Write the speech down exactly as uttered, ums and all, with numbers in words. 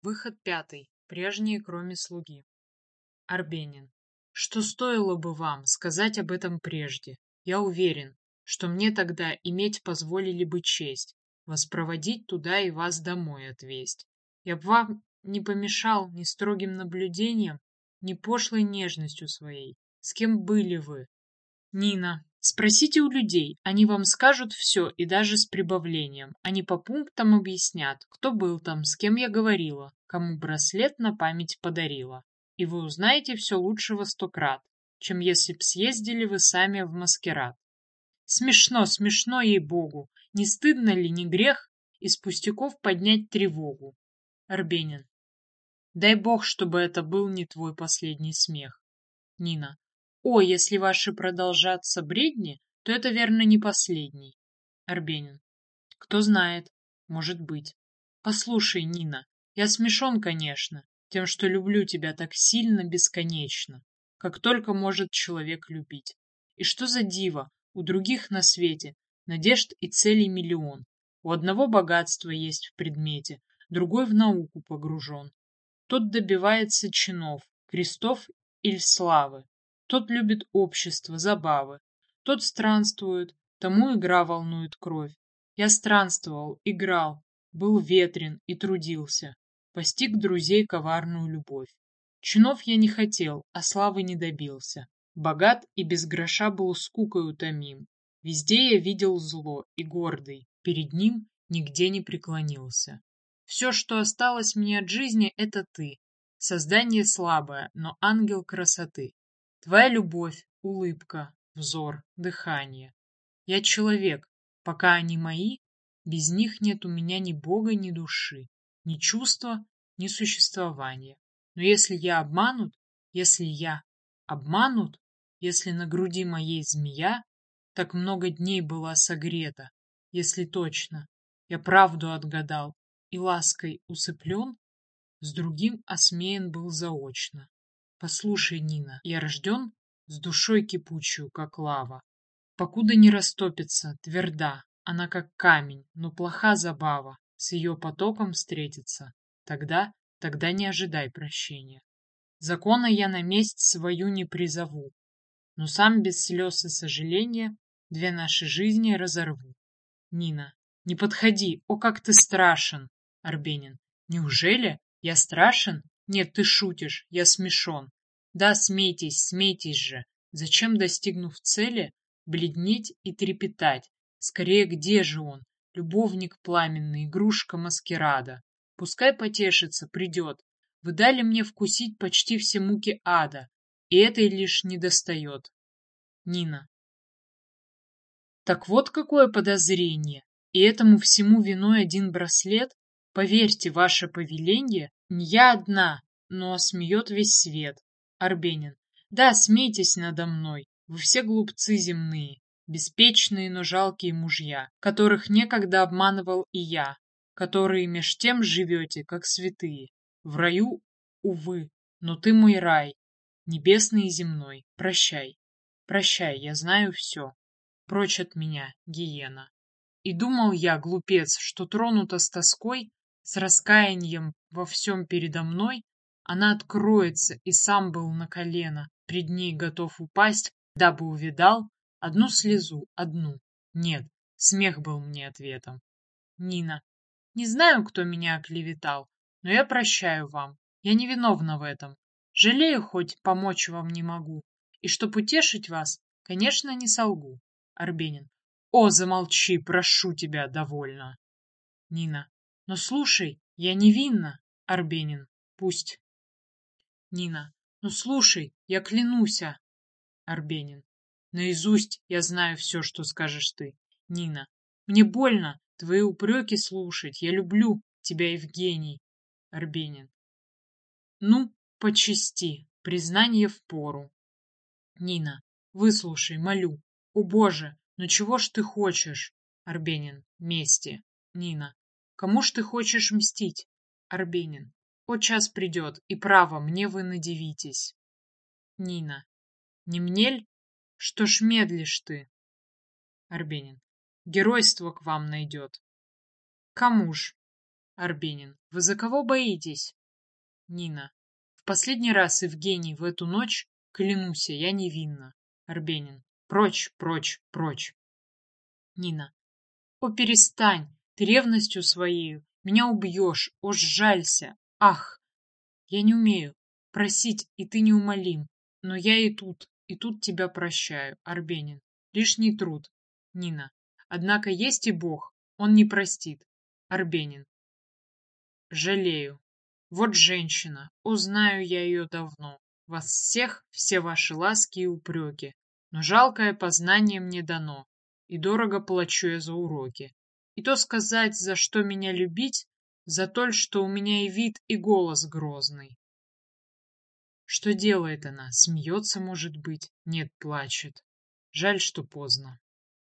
Выход пятый. Прежние, кроме слуги. Арбенин. Что стоило бы вам сказать об этом прежде? Я уверен, что мне тогда иметь позволили бы честь, вас проводить туда и вас домой отвесть. Я б вам не помешал ни строгим наблюдением, ни пошлой нежностью своей. С кем были вы? Нина. Спросите у людей, они вам скажут все и даже с прибавлением. Они по пунктам объяснят, кто был там, с кем я говорила, кому браслет на память подарила. И вы узнаете все лучше во сто крат, чем если б съездили вы сами в маскарад. Смешно, смешно, ей-богу. Не стыдно ли, не грех из пустяков поднять тревогу? Арбенин. Дай бог, чтобы это был не твой последний смех. Нина. О, если ваши продолжатся бредни, то это верно не последний. Арбенин. Кто знает, может быть. Послушай, Нина, я смешон, конечно, тем, что люблю тебя так сильно, бесконечно, как только может человек любить. И что за диво, у других на свете надежд и целей миллион. У одного богатство есть в предмете, другой в науку погружен. Тот добивается чинов, крестов или славы. Тот любит общество, забавы. Тот странствует, тому игра волнует кровь. Я странствовал, играл, был ветрен и трудился. Постиг друзей коварную любовь. Чинов я не хотел, а славы не добился. Богат и без гроша был скукой утомим. Везде я видел зло и гордый, перед ним нигде не преклонился. Все, что осталось мне от жизни, это ты. Создание слабое, но ангел красоты. Твоя любовь, улыбка, взор, дыхание. Я человек, пока они мои, без них нет у меня ни Бога, ни души, ни чувства, ни существования. Но если я обманут, если я обманут, если на груди моей змея так много дней была согрета, если точно я правду отгадал и лаской усыплен, с другим осмеян был заочно. Послушай, Нина, я рожден с душой кипучую, как лава. Покуда не растопится, тверда, она как камень, но плоха забава, с ее потоком встретиться. Тогда, тогда не ожидай прощения. Закона я на месть свою не призову, но сам без слез и сожаления две наши жизни разорву. Нина. Не подходи, о, как ты страшен. Арбенин. Неужели? Я страшен? Нет, ты шутишь, я смешон. Да, смейтесь, смейтесь же. Зачем, достигнув цели, бледнеть и трепетать? Скорее, где же он? Любовник пламенный, игрушка маскарада. Пускай потешится, придет. Вы дали мне вкусить почти все муки ада, и этой лишь недостает. Нина. Так вот какое подозрение. И этому всему виной один браслет? Поверьте, ваше повеление, не я одна, но смеет весь свет. Арбенин. Да, смейтесь надо мной, вы все глупцы земные, беспечные, но жалкие мужья, которых некогда обманывал и я, которые меж тем живете, как святые. В раю, увы, но ты мой рай, небесный и земной. Прощай, прощай, я знаю все. Прочь от меня, гиена. И думал я, глупец, что тронута с тоской, с раскаянием во всем передо мной, она откроется, и сам был на колено, пред ней готов упасть, дабы увидал одну слезу, одну. Нет, смех был мне ответом. Нина. Не знаю, кто меня оклеветал, но я прощаю вам. Я не виновна в этом. Жалею, хоть помочь вам не могу. И чтоб утешить вас, конечно, не солгу. Арбенин. О, замолчи, прошу тебя, довольно. Нина. Но слушай, я невинна. Арбенин. Пусть. Нина. Ну слушай, я клянуся. Арбенин. Наизусть я знаю все, что скажешь ты. Нина. Мне больно твои упреки слушать. Я люблю тебя, Евгений. Арбенин. Ну, по чести, признание впору. Нина. Выслушай, молю. О, Боже, ну чего ж ты хочешь? Арбенин. Мести. Нина. Кому ж ты хочешь мстить? Арбенин. О, час придет, и право, мне вы надивитесь. Нина. Не мнель? Что ж медлишь ты? Арбенин. Геройство к вам найдет. Кому ж? Арбенин. Вы за кого боитесь? Нина. В последний раз, Евгений, в эту ночь, клянусь, я невинна. Арбенин. Прочь, прочь, прочь. Нина. О, перестань, ты ревностью своею меня убьешь, о, сжалься, ах! Я не умею просить, и ты неумолим, но я и тут, и тут тебя прощаю, Арбенин. Лишний труд. Нина. Однако есть и Бог, он не простит. Арбенин. Жалею. Вот женщина, узнаю я ее давно. Вас всех, все ваши ласки и упреки, но жалкое познание мне дано, и дорого плачу я за уроки. И то сказать, за что меня любить, за то, что у меня и вид, и голос грозный. Что делает она? Смеется, может быть? Нет, плачет. Жаль, что поздно.